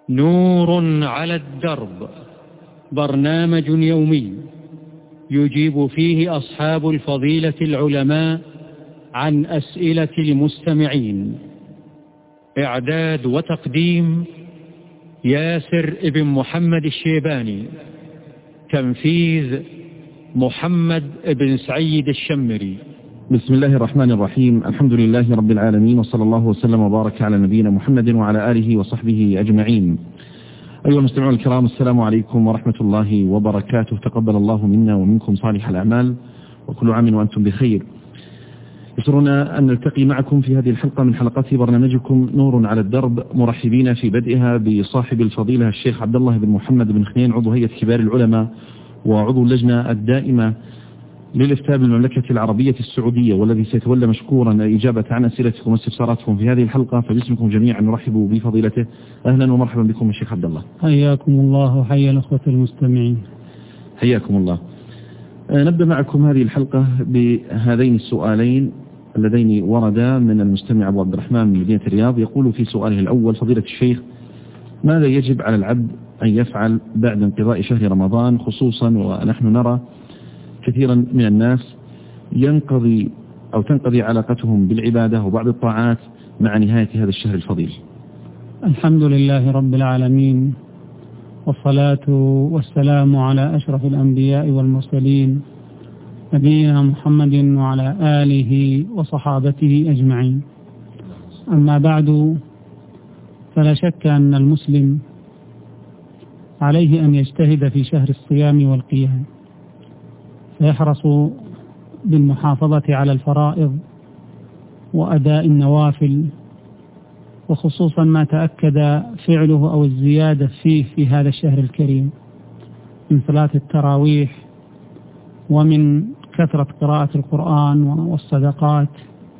نور على الدرب، برنامج يومي يجيب فيه أصحاب الفضيلة العلماء عن أسئلة المستمعين. إعداد وتقديم ياسر ابن محمد الشيباني. تنفيذ محمد بن سعيد الشمري. بسم الله الرحمن الرحيم. الحمد لله رب العالمين، وصلى الله وسلم وبارك على نبينا محمد وعلى آله وصحبه أجمعين. أيها المستمعون الكرام، السلام عليكم ورحمة الله وبركاته. تقبل الله منا ومنكم صالح الأعمال، وكل عام وأنتم بخير. يسرنا أن نلتقي معكم في هذه الحلقة من حلقات برنامجكم نور على الدرب، مرحبين في بدءها بصاحب الفضيلة الشيخ عبد الله بن محمد بن خنين، عضو هيئة كبار العلماء وعضو اللجنة الدائمة للإفتاء بالمملكة العربية السعودية، والذي سيتولى مشكورا الإجابة عن أسئلتكم واستفساراتكم في هذه الحلقة. فباسمكم جميعا نرحب بفضيلته. أهلا ومرحبا بكم الشيخ عبد الله. حياكم الله وحيا الأخوة المستمعين. حياكم الله. نبدأ معكم هذه الحلقة بهذين السؤالين اللذين وردا من المستمع أبو عبد الرحمن من مدينة الرياض. يقول في سؤاله الأول: فضيلة الشيخ، ماذا يجب على العبد أن يفعل بعد انقضاء شهر رمضان، خصوصا ونحن نرى كثيرا من الناس تنقضي علاقتهم بالعبادة وبعض الطاعات مع نهاية هذا الشهر الفضيل؟ الحمد لله رب العالمين، والصلاة والسلام على أشرف الأنبياء والمرسلين، نبينا محمد وعلى آله وصحابته أجمعين. أما بعد، فلا شك أن المسلم عليه أن يجتهد في شهر الصيام والقيام، فيحرص بالمحافظة على الفرائض وأداء النوافل، وخصوصا ما تأكد فعله أو الزيادة فيه في هذا الشهر الكريم من صلاة التراويح ومن كثرة قراءة القرآن والصدقات.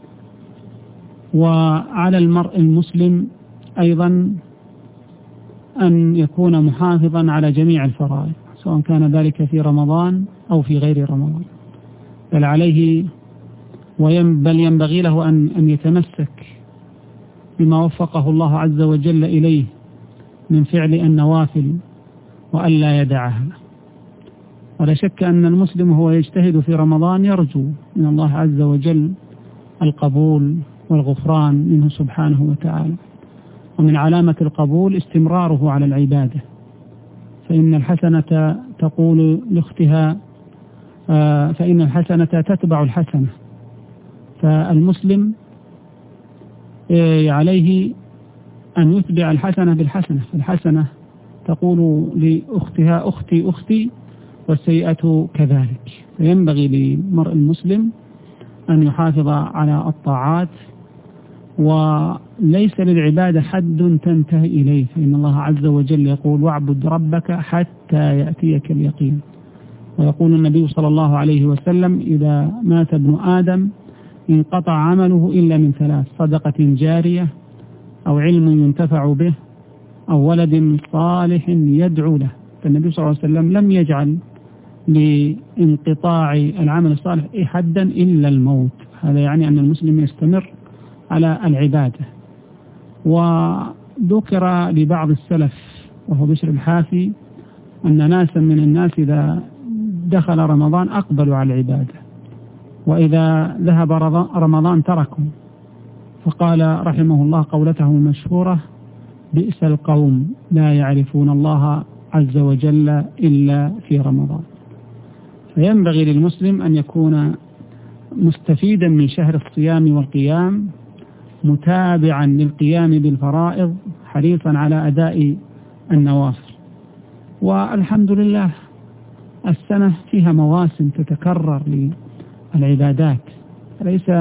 وعلى المرء المسلم أيضا أن يكون محافظا على جميع الفرائض، سواء كان ذلك في رمضان أو في غير رمضان، بل عليه بل ينبغي له أن يتمسك بما وفقه الله عز وجل إليه من فعل النوافل وألا يدعها. ولا شك أن المسلم هو يجتهد في رمضان يرجو من الله عز وجل القبول والغفران منه سبحانه وتعالى، ومن علامة القبول استمراره على العبادة، فإن الحسنة تقول لأختها فإن الحسنة تتبع الحسنة. فالمسلم عليه أن يتبع الحسنة بالحسنة، فالحسنة تقول لأختها أختي أختي، والسيئة كذلك. فينبغي للمرء المسلم أن يحافظ على الطاعات، وليس للعبادة حد تنتهي إليه، فإن الله عز وجل يقول: واعبد ربك حتى يأتيك اليقين. ويقول النبي صلى الله عليه وسلم: إذا مات ابن آدم انقطع عمله إلا من ثلاث: صدقة جارية، أو علم ينتفع به، أو ولد صالح يدعو له. فالنبي صلى الله عليه وسلم لم يجعل لانقطاع العمل الصالح حدا إلا الموت. هذا يعني أن المسلم يستمر على العبادة. وذكر لبعض السلف وهو بشر الحافي أن ناسا من الناس إذا دخل رمضان أقبلوا على العبادة، وإذا ذهب رمضان تركوا. فقال رحمه الله قولته المشهورة: بئس القوم لا يعرفون الله عز وجل إلا في رمضان. فينبغي للمسلم أن يكون مستفيدا من شهر الصيام والقيام، متابعا للقيام بالفرائض، حريصا على أداء النوافل. والحمد لله السنة فيها مواسم تتكرر للعبادات، ليس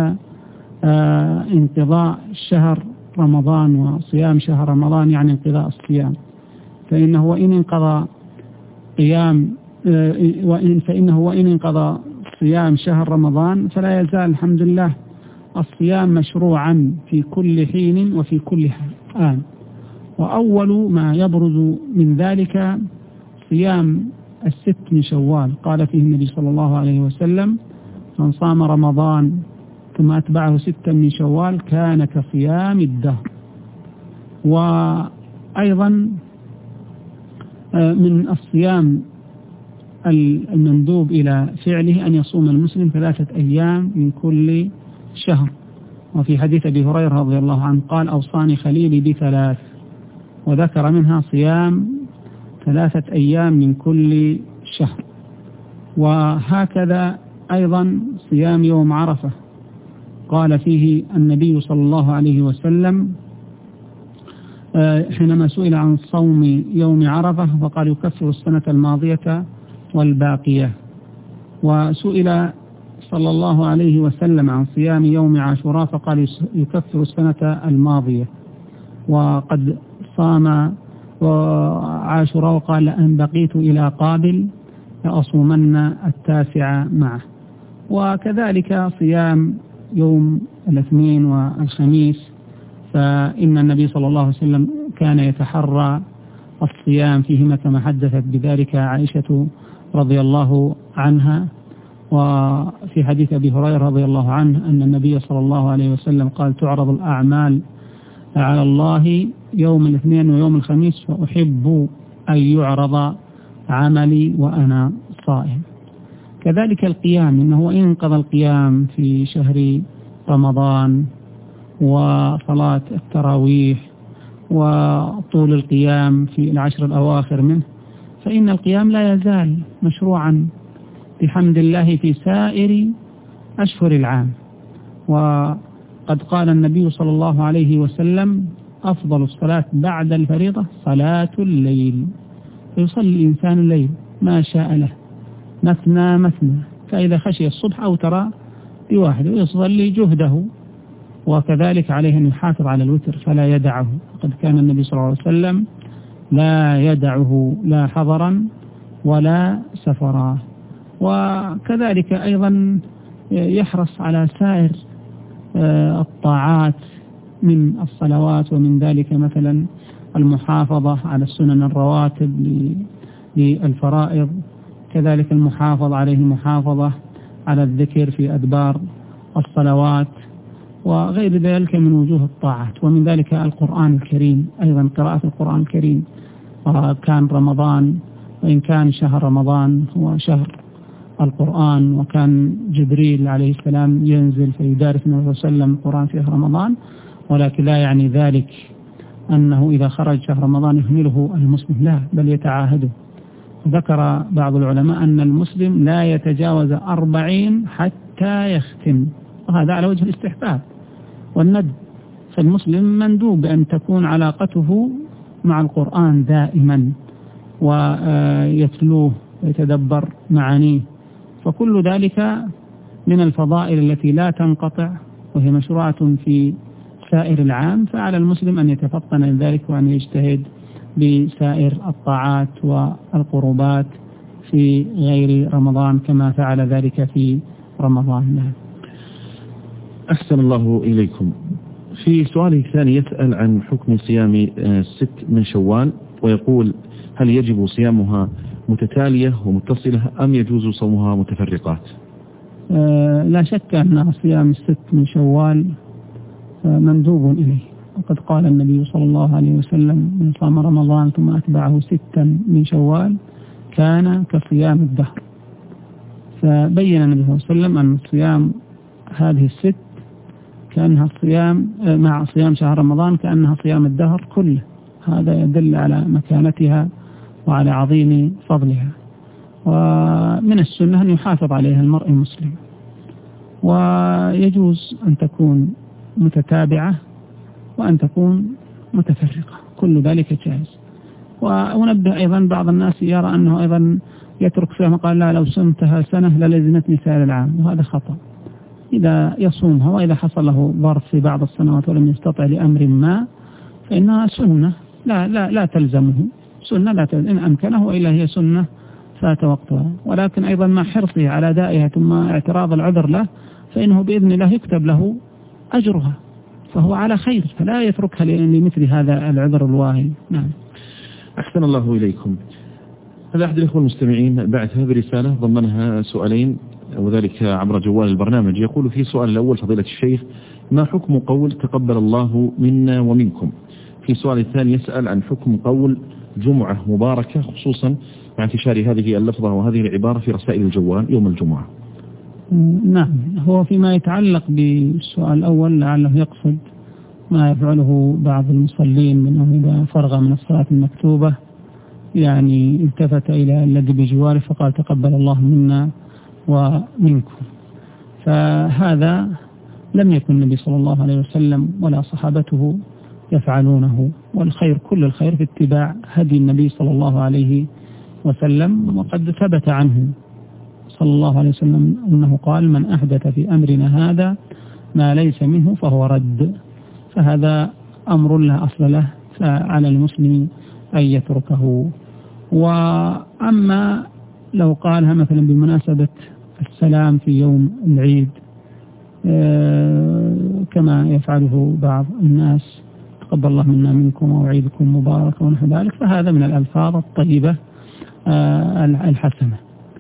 انقضاء شهر رمضان وصيام شهر رمضان يعني انقضاء الصيام، فإنه وإن انقضى صيام شهر رمضان فلا يزال الحمد لله الصيام مشروعا في كل حين وفي كل آن. وأول ما يبرز من ذلك صيام الست من شوال، قال فيه النبي صلى الله عليه وسلم: من صام رمضان ثم أتبعه 6 من شوال كان كصيام الدهر. وأيضا من الصيام المندوب إلى فعله أن يصوم المسلم 3 أيام من كل شهر. وفي حديث أبي هريرة رضي الله عنه قال: أوصاني خليلي ب3، وذكر منها صيام 3 أيام من كل شهر. وهكذا أيضا صيام يوم عرفة، قال فيه النبي صلى الله عليه وسلم حينما سئل عن صوم يوم عرفة فقال: يكفر السنة الماضية والباقية. وسئل صلى الله عليه وسلم عن صيام يوم عاشوراء فقال: يكفر السنة الماضية. وقد صام عاشوراء وقال: لأن بقيت إلى قابل لأصومن 9 معه. وكذلك صيام يوم الاثنين والخميس، فإن النبي صلى الله عليه وسلم كان يتحرى الصيام فيهما كما حدثت بذلك عائشة رضي الله عنها. وفي حديث أبي هريرة رضي الله عنه أن النبي صلى الله عليه وسلم قال: تعرض الأعمال على الله يوم الاثنين ويوم الخميس، فأحب أن يعرض عملي وأنا صائم. كذلك القيام، إنه انقضى القيام في شهر رمضان وصلاة التراويح وطول القيام في العشر الأواخر منه، فإن القيام لا يزال مشروعا بحمد الله في سائر أشهر العام. وقد قال النبي صلى الله عليه وسلم: أفضل الصلاة بعد الفريضة صلاة الليل، فيصلي الإنسان الليل ما شاء له مثنى مثنى، فإذا خشي الصبح أوتر بواحد ويصلي جهده. وكذلك عليه أن يحافظ على الوتر فلا يدعه، قد كان النبي صلى الله عليه وسلم لا يدعه لا حضرا ولا سفرا. وكذلك أيضا يحرص على سائر الطاعات من الصلوات، ومن ذلك مثلا المحافظة على السنن الرواتب للفرائض، كذلك المحافظة عليه المحافظة على الذكر في أدبار الصلوات وغير ذلك من وجوه الطاعات. ومن ذلك القرآن الكريم، أيضا قراءة القرآن الكريم. كان رمضان، وإن كان شهر رمضان هو شهر القرآن، وكان جبريل عليه السلام ينزل فيدارس النبي صلى الله عليه وسلم القرآن في شهر رمضان، ولكن لا يعني ذلك أنه إذا خرج شهر رمضان يهمله المسلم، لا، بل يتعاهده. ذكر بعض العلماء أن المسلم لا يتجاوز 40 حتى يختم، وهذا على وجه الاستحباب والندب. فالمسلم مندوب أن تكون علاقته مع القرآن دائما ويتلوه ويتدبر معانيه، فكل ذلك من الفضائل التي لا تنقطع وهي مشروعة في سائر العام. فعلى المسلم أن يتفطن لذلك وأن يجتهد بسائر الطاعات والقربات في غير رمضان كما فعل ذلك في رمضان. أحسن الله إليكم. في سؤاله الثاني يسأل عن حكم صيام 6 من شوال، ويقول: هل يجب صيامها متتالية ومتصلة أم يجوز صومها متفرقات؟ لا شك أن صيام 6 من شوال مندوب إليه، وقد قال النبي صلى الله عليه وسلم: من صام رمضان ثم أتبعه 6 من شوال كان كصيام الدهر. فبين النبي صلى الله عليه وسلم أن صيام هذه 6 كأنها صيام مع صيام شهر رمضان كأنها صيام الدهر كله. هذا يدل على مكانتها وعلى عظيم فضلها. ومن السنة أن يحافظ عليها المرء المسلم، ويجوز أن تكون متتابعة وأن تكون متفرقة، كل ذلك جائز. ونبه أيضا بعض الناس يرى أنه أيضا يترك فيها، قال: لا، لو صمتها سنة للزمتني سائر العام، وهذا خطأ. إذا يصومها وإذا حصل له ظرف في بعض السنوات ولم يستطع لأمر ما فإنها سنة لا تلزمه، سنة لا تلزم إن أمكنه، وإلا هي سنة فات وقتها. ولكن أيضا مع حرصه على دائها ثم اعتراض العذر له فإنه بإذن الله يكتب له أجرها، فهو على خير، فلا يتركها لمثل هذا العذر الواهي. نعم. أحسن الله إليكم. هذا أحد الإخوة المستمعين بعثها برسالة ضمنها سؤالين، وذلك عبر جوال البرنامج. يقول في سؤال الأول: فضيلة الشيخ، ما حكم قول تقبل الله منا ومنكم؟ في سؤال الثاني يسأل عن حكم قول جمعة مباركة، خصوصا مع انتشار هذه اللفظة وهذه العبارة في رسائل الجوال يوم الجمعة؟ نعم، هو فيما يتعلق بالسؤال الأول لعله يقصد ما يفعله بعض المصلين من إذا فرغ من الصلاة المكتوبة يعني التفت إلى الذي بجواره فقال تقبل الله منا ومنكم. فهذا لم يكن النبي صلى الله عليه وسلم ولا صحابته يفعلونه، والخير كل الخير في اتباع هدي النبي صلى الله عليه وسلم. وقد ثبت عنه صلى الله عليه وسلم أنه قال من أحدث في أمرنا هذا ما ليس منه فهو رد. فهذا أمر لا أصل له، فعلى المسلم أن يتركه. وأما لو قالها مثلا بمناسبة السلام في يوم العيد كما يفعله بعض الناس تقبل الله منا منكم وعيدكم مبارك ونحو ذلك، فهذا من الألفاظ الطيبة الحسنة.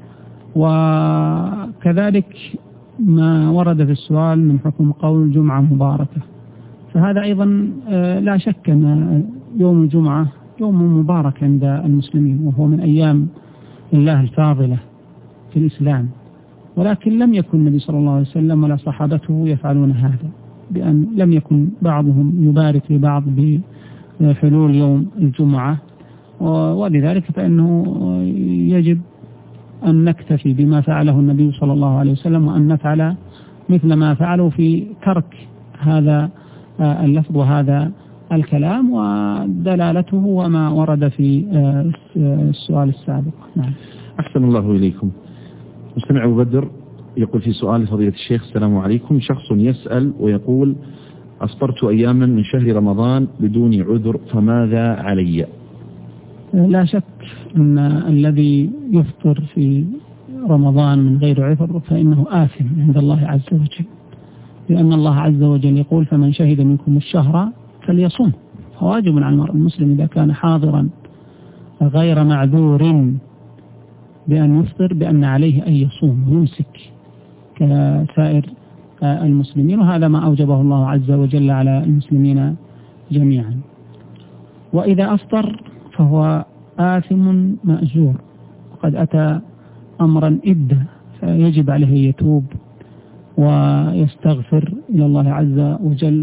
وكذلك ما ورد في السؤال من حكم قول جمعة مباركة، فهذا أيضا لا شك أن يوم الجمعة يوم مبارك عند المسلمين، وهو من أيام الله الفاضلة في الإسلام، ولكن لم يكن النبي صلى الله عليه وسلم ولا صحابته يفعلون هذا، بأن لم يكن بعضهم يبارك لبعض بحلول يوم الجمعة. ولذلك فإنه يجب أن نكتفي بما فعله النبي صلى الله عليه وسلم، وأن نفعل مثل ما فعلوا في ترك هذا اللفظ وهذا الكلام ودلالته وما ورد في السؤال السابق. نعم. أحسن الله إليكم. مستمع أبو بدر يقول في سؤال فضيلة الشيخ: السلام عليكم. شخص يسأل ويقول: أفطرت أياما من شهر رمضان بدون عذر، فماذا علي؟ لا شك أن الذي يفطر في رمضان من غير عذر فإنه آثم عند الله عز وجل، لأن الله عز وجل يقول: فمن شهد منكم الشهر فليصوم. فواجب على المرء المسلم إذا كان حاضرا غير معذور بأن يفطر بأن عليه أن يصوم ويمسك كسائر المسلمين، وهذا ما أوجبه الله عز وجل على المسلمين جميعا. وإذا أفطر فهو آثم مأجور، وقد أتى أمرا إدا، فيجب عليه أن يتوب ويستغفر إلى الله عز وجل،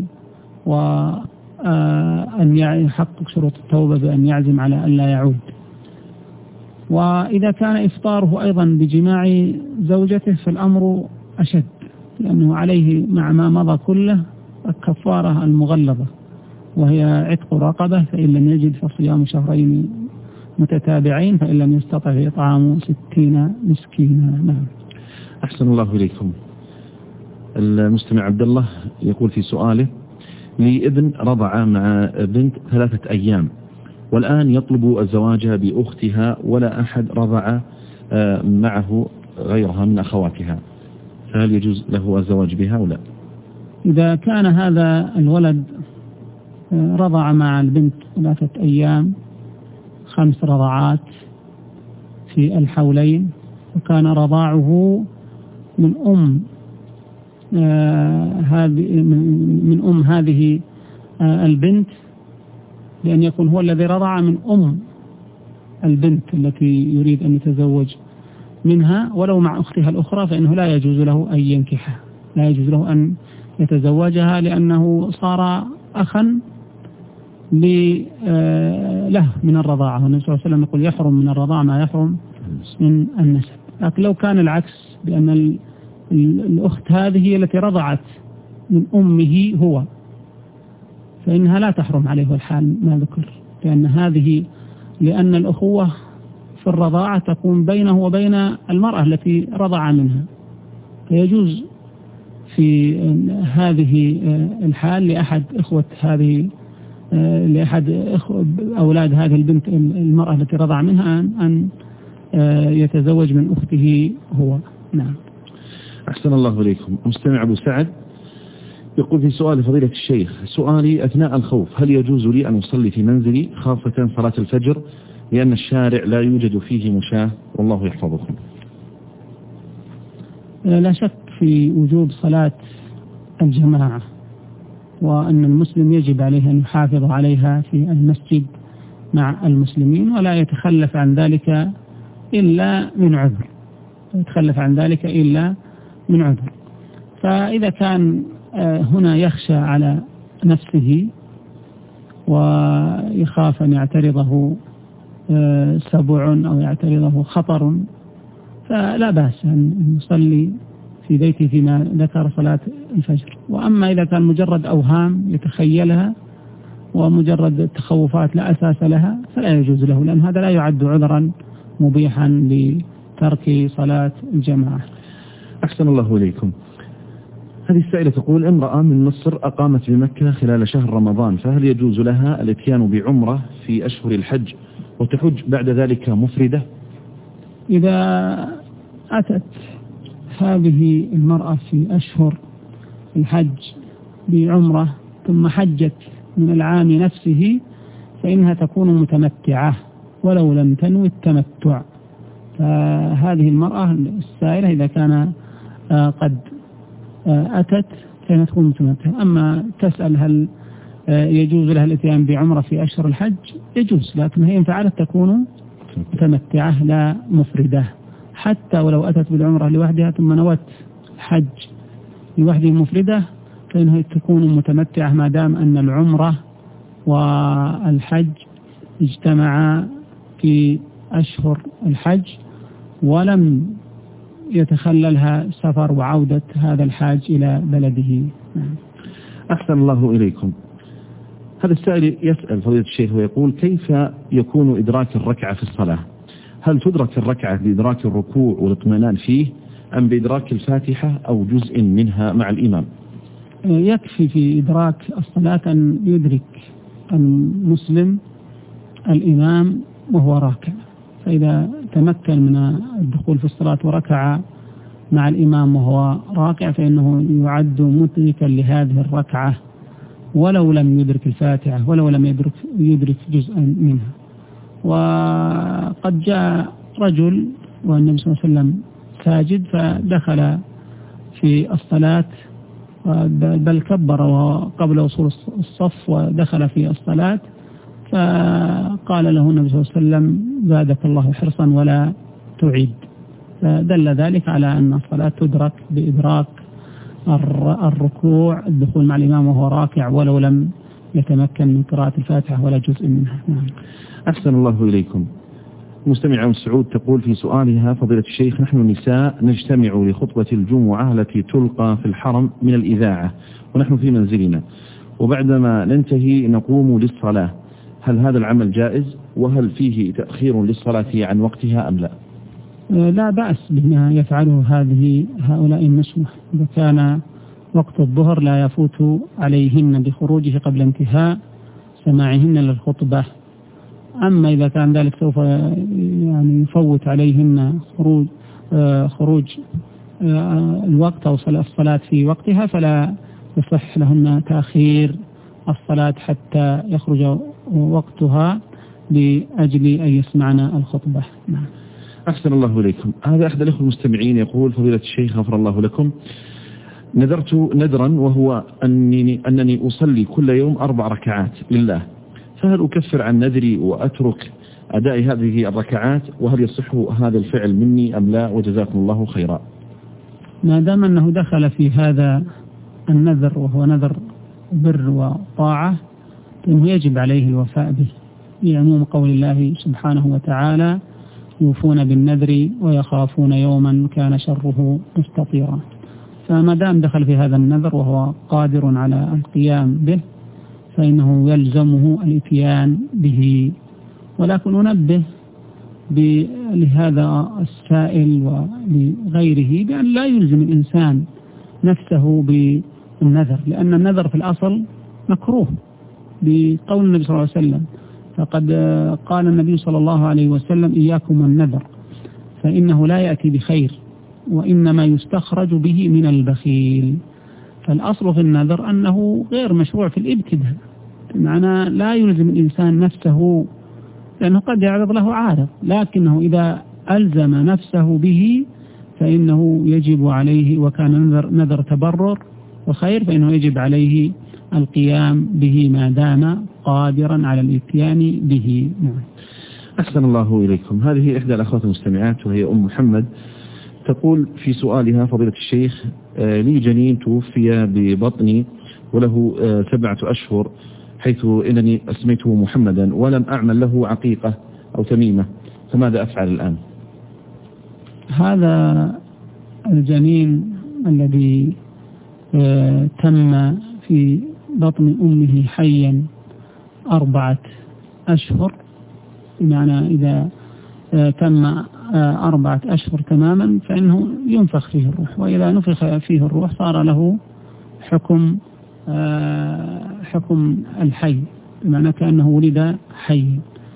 وأن يحقق شروط التوبة بأن يعزم على أن لا يعود. وإذا كان إفطاره أيضا بجماع زوجته فالأمر أشد، لأنه عليه مع ما مضى كله الكفارة المغلظة، وهي عتق رقبة، فإن لم يجد فصيام شهرين متتابعين، فإن لم يستطع فإطعام 60 مسكينا. نعم. أحسن الله إليكم. المستمع عبد الله يقول في سؤاله: لي ابن رضع مع بنت 3 أيام، والآن يطلب الزواج بأختها، ولا أحد رضع معه غيرها من أخواتها، فهل يجوز له الزواج بها أو لا؟ إذا كان هذا الولد رضع مع البنت 3 أيام 5 رضعات في الحولين، وكان رضاعه من أم هذه البنت، لأن يكون هو الذي رضع من أم البنت التي يريد أن يتزوج منها، ولو مع أختها الأخرى فإنه لا يجوز له أن ينكحها، لا يجوز له أن يتزوجها، لأنه صار أخا له من الرضاعة. والنبي صلى الله عليه وسلم يقول: يحرم من الرضاعة ما يحرم من النسب. لكن لو كان العكس، بأن الأخت هذه هي التي رضعت من أمه هو، فإنها لا تحرم عليه الحال ما ذكر، لأن الأخوة في الرضاعة تكون بينه وبين المرأة التي رضع منها، فيجوز في هذه الحال لأحد أولاد هذه البنت المرأة التي رضع منها أن يتزوج من أخته هو. نعم. أحسن الله إليكم. مستمع أبو سعد يقول في سؤال فضيلة الشيخ: سؤالي: أثناء الخوف هل يجوز لي أن أصلي في منزلي، خاصة صلاة الفجر، لأن الشارع لا يوجد فيه مشاة، والله يحفظكم؟ لا شك في وجوب صلاة الجماعة، وأن المسلم يجب عليه أن يحافظ عليها في المسجد مع المسلمين ولا يتخلف عن ذلك إلا من عذر، فإذا كان هنا يخشى على نفسه ويخاف أن يعترضه سبع أو يعترضه خطر فلا بأس أن يصلي في بيته فيما ذكر صلاة الفجر. وأما إذا كان مجرد أوهام يتخيلها ومجرد تخوفات لا أساس لها فلا يجوز له، لأن هذا لا يعد عذرا مبيحا لترك صلاة الجماعة. أحسن الله إليكم. هذه السائلة تقول: امرأة من مصر أقامت بمكة خلال شهر رمضان، فهل يجوز لها الاتيان بعمرة في أشهر الحج وتحج بعد ذلك مفردة؟ إذا أتت هذه المرأة في أشهر الحج بعمرة ثم حجت من العام نفسه فإنها تكون متمتعة ولو لم تنوي التمتع. فهذه المرأة السائلة إذا كان قد أتت فإنها تكون متمتعة. أما تسأل هل يجوز لها الاتيان بعمرة في أشهر الحج؟ يجوز، لكن هي إن فعلت تكون متمتعة لا مفردة، حتى ولو أتت بالعمرة لوحدها ثم نوت الحج لوحده مفردة فإنها تكون متمتعة ما دام أن العمرة والحج اجتمعا في أشهر الحج ولم يتخللها سفر وعودة هذا الحاج إلى بلده. أحسن الله إليكم. هذا السائل يسأل فضيلة الشيخ ويقول: كيف يكون إدراك الركعة في الصلاة؟ هل تدرك الركعة بإدراك الركوع والاطمئنان فيه أم بإدراك الفاتحة أو جزء منها مع الإمام؟ يكفي في إدراك الصلاة أن يدرك المسلم الإمام وهو راكع، فإذا تمكن من الدخول في الصلاة وركع مع الإمام وهو راكع فإنه يعد مدركا لهذه الركعة ولو لم يدرك الفاتحة ولو لم يدرك جزءا منها. وقد جاء رجل والنبي صلى الله عليه وسلم ساجد فدخل في الصلاة بل كبر قبل وصول الصف ودخل في الصلاة، فقال له النبي صلى الله عليه وسلم: زادك الله حرصا ولا تعيد. فدل ذلك على أن الصلاة تدرك بإدراك الركوع، الدخول مع الإمام وهو راكع ولو لم يتمكن من قراءة الفاتحة ولا جزء منها. أحسن الله إليكم. مستمعة سعود تقول في سؤالها: فضيلة الشيخ، نحن النساء نجتمع لخطبة الجمعة التي تلقى في الحرم من الإذاعة ونحن في منزلنا، وبعدما ننتهي نقوم للصلاة، هل هذا العمل جائز؟ وهل فيه تأخير للصلاة عن وقتها أم لا؟ لا بأس بما يفعله هؤلاء النسوة. إذا كان وقت الظهر لا يفوت عليهن بخروجه قبل انتهاء سماعهن للخطبة. أما إذا كان ذلك سوف يفوت عليهن خروج الوقت أو الصلاة في وقتها فلا يصح لهن تأخير الصلاة حتى يخرج وقتها لأجل أن يسمعنا الخطبة. أحسن الله إليكم. هذا أحد الأخوة المستمعين يقول: فضيلة الشيخ غفر الله لكم، نذرت ندرا وهو أنني أصلي كل يوم 4 ركعات لله، فهل أكفر عن نذري وأترك أداء هذه الركعات؟ وهل يصح هذا الفعل مني أم لا؟ وجزاكم الله خيرا. ما دام أنه دخل في هذا النذر وهو نذر بر وطاعة فإنه يجب عليه الوفاء به، لعموم قول الله سبحانه وتعالى: يوفون بالنذر ويخافون يوما كان شره مستطيرا. فما دام دخل في هذا النذر وهو قادر على القيام به فإنه يلزمه الاتيان به. ولكن ننبه لهذا السائل ولغيره بأن لا يلزم الإنسان نفسه بالنذر، لأن النذر في الأصل مكروه بقول النبي صلى الله عليه وسلم. فقد قال النبي صلى الله عليه وسلم: إياكم النذر فإنه لا يأتي بخير وإنما يستخرج به من البخيل. فالأصل في النذر أنه غير مشروع في الابتداء، بمعنى لا يلزم الإنسان نفسه لأنه قد يعرض له عارض، لكنه إذا ألزم نفسه به فإنه يجب عليه، وكان نذر تبرر وخير، فإنه يجب عليه القيام به ما دام قادرا على الاتيان به. نعم. أحسن الله إليكم. هذه إحدى الأخوات المستمعات وهي أم محمد، تقول في سؤالها: فضيلة الشيخ، لي جنين توفي ببطني وله 7 أشهر، حيث إنني أسميته محمدا ولم أعمل له عقيقة أو تميمة، فماذا أفعل الآن؟ هذا الجنين الذي تم في بطن أمه حيا 4 أشهر، بمعنى إذا تم 4 أشهر تماما فإنه ينفخ فيه الروح، وإذا نفخ فيه الروح صار له حكم الحي، بمعنى كأنه ولد حي.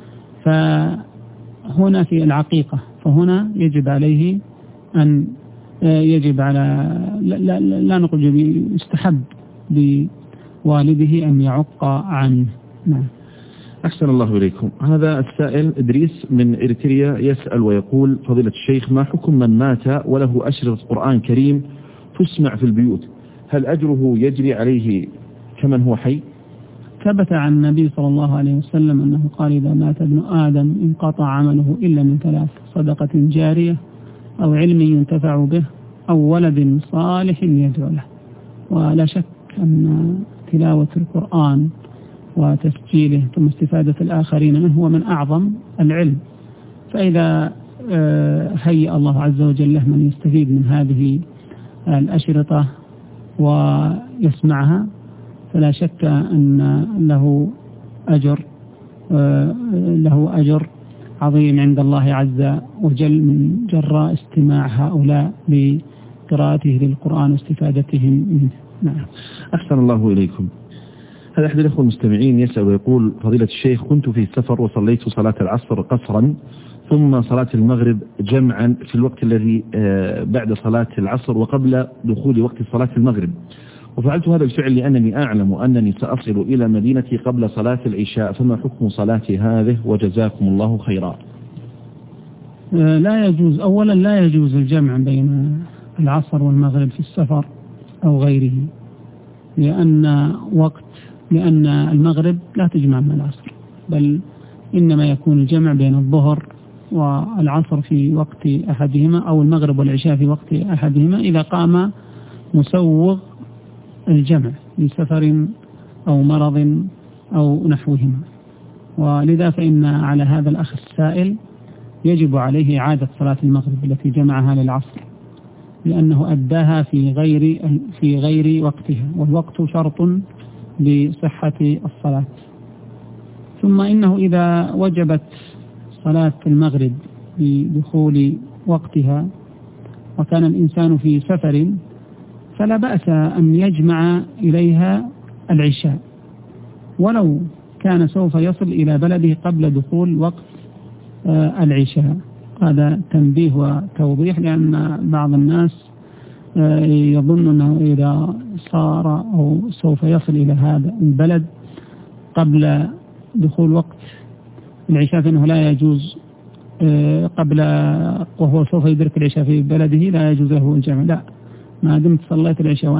فهنا في العقيقة، فهنا يجب عليه أن يجب على لا نقول يستحب لوالده أن يعق عنه. نعم. أحسن الله إليكم. هذا السائل إدريس من إريتريا يسأل ويقول: فضيلة الشيخ، ما حكم من مات وله أشرطة قرآن كريم تسمع في البيوت؟ هل أجره يجري عليه كمن هو حي؟ ثبت عن النبي صلى الله عليه وسلم أنه قال: إذا مات ابن آدم انقطع عمله إلا من 3: صدقة جارية، أو علم ينتفع به، أو ولد صالح يدعو له. ولا شك أن تلاوة القرآن وتسجيله ثم استفادة الآخرين منه هو من أعظم العلم. فإذا هيأ الله عز وجل له من يستفيد من هذه الأشرطة ويسمعها، فلا شك أن له أجر عظيم عند الله عز وجل من جراء استماع هؤلاء لقراءته للقرآن واستفادتهم منه. نعم. أحسن الله إليكم. هذا أحد الأخوة المستمعين يسأل ويقول: فضيلة الشيخ، كنت في السفر وصليت صلاة العصر قصرا ثم صلاة المغرب جمعا في الوقت الذي بعد صلاة العصر وقبل دخول وقت صلاة المغرب، وفعلت هذا الفعل لأنني أعلم أنني سأصل إلى مدينتي قبل صلاة العشاء، فما حكم صلاتي هذه؟ وجزاكم الله خيرا. لا يجوز، أولا لا يجوز الجمع بين العصر والمغرب في السفر أو غيره، لأن المغرب لا تجمع مع العصر، بل إنما يكون الجمع بين الظهر والعصر في وقت أحدهما، أو المغرب والعشاء في وقت أحدهما، إذا قام مسوغ الجمع لسفر أو مرض أو نحوهما. ولذا فإن على هذا الأخ السائل يجب عليه إعادة صلاة المغرب التي جمعها للعصر، لأنه أداها في غير وقتها، والوقت شرط لصحة الصلاة. ثم إنه إذا وجبت صلاة المغرب بدخول وقتها وكان الإنسان في سفر، فلا بأس أن يجمع إليها العشاء، ولو كان سوف يصل إلى بلده قبل دخول وقت العشاء. هذا تنبيه وتوضيح، لأن بعض الناس يظن أنه إذا صار أو سوف يصل إلى هذا البلد قبل دخول وقت العشاء فإنه لا يجوز وهو سوف يدرك العشاء في بلده لا يجوز له الجمع. لا، ما دمت صليت العشاء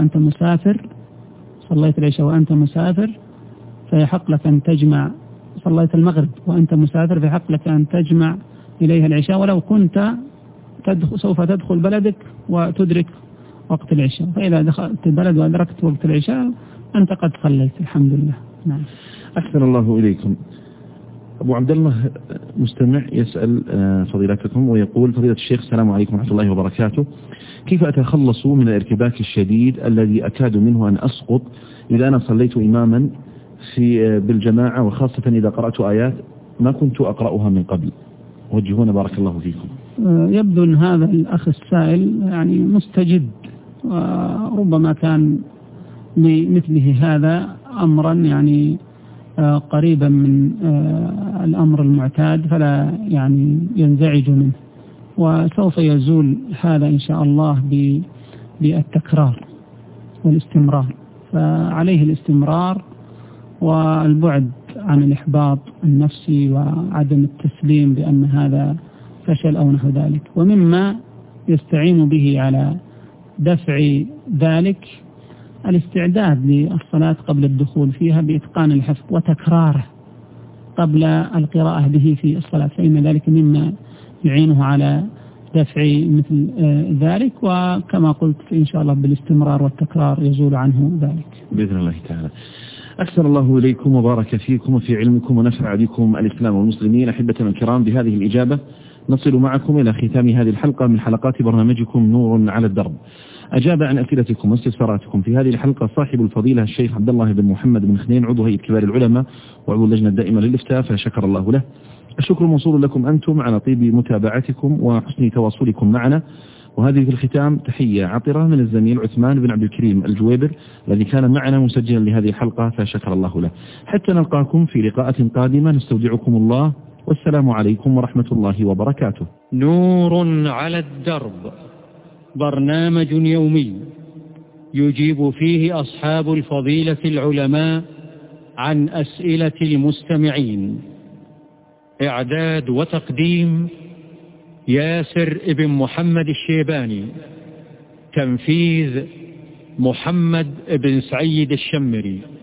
وأنت مسافر فيحق لك أن تجمع، صليت المغرب وأنت مسافر فيحق لك أن تجمع إليها العشاء، ولو كنت سوف تدخل بلدك وتدرك وقت العشاء. فإذا دخلت البلد وأدركت وقت العشاء أنت قد صليت، الحمد لله. نعم. أحسن الله إليكم. أبو عبد الله مستمع يسأل فضيلتكم ويقول: فضيلة الشيخ، السلام عليكم ورحمة الله وبركاته، كيف أتخلص من الارتباك الشديد الذي أكاد منه أن أسقط إذا أنا صليت إماما بالجماعة، وخاصة إذا قرأت آيات ما كنت أقرأها من قبل؟ وجهونا بارك الله فيكم. يبدو أن هذا الأخ السائل يعني مستجد، وربما كان لمثله هذا أمرا يعني قريبا من الأمر المعتاد، فلا يعني ينزعج منه، وسوف يزول هذا إن شاء الله بالتكرار والاستمرار. فعليه الاستمرار والبعد عن الإحباط النفسي وعدم التسليم بأن هذا فشل أو نحو ذلك. ومما يستعين به على دفع ذلك الاستعداد للصلاة قبل الدخول فيها بإتقان الحفظ وتكراره قبل القراءة به في الصلاة، فإن ذلك مما يعينه على دفع مثل ذلك، وكما قلت إن شاء الله بالاستمرار والتكرار يزول عنه ذلك بإذن الله تعالى. أحسن الله إليكم وبارك فيكم وفي علمكم ونفع بكم الإسلام والمسلمين. أحبتنا الكرام، بهذه الإجابة نصل معكم إلى ختام هذه الحلقة من حلقات برنامجكم نور على الدرب. أجاب عن أسئلتكم واستفساراتكم في هذه الحلقة صاحب الفضيلة الشيخ عبد الله بن محمد بن خنين، عضو هيئة كبار العلماء وعضو اللجنة الدائمة للإفتاء، فشكر الله له. الشكر موصول لكم أنتم على طيب متابعتكم وحسن تواصلكم معنا. وهذه في الختام تحية عطرة من الزميل عثمان بن عبد الكريم الجويبر الذي كان معنا مسجلا لهذه الحلقة، فشكر الله له. حتى نلقاكم في لقاءات قادمة، نستودعكم الله والسلام عليكم ورحمة الله وبركاته. نور على الدرب، برنامج يومي يجيب فيه أصحاب الفضيلة العلماء عن أسئلة المستمعين. إعداد وتقديم ياسر ابن محمد الشيباني. تنفيذ محمد بن سعيد الشمري.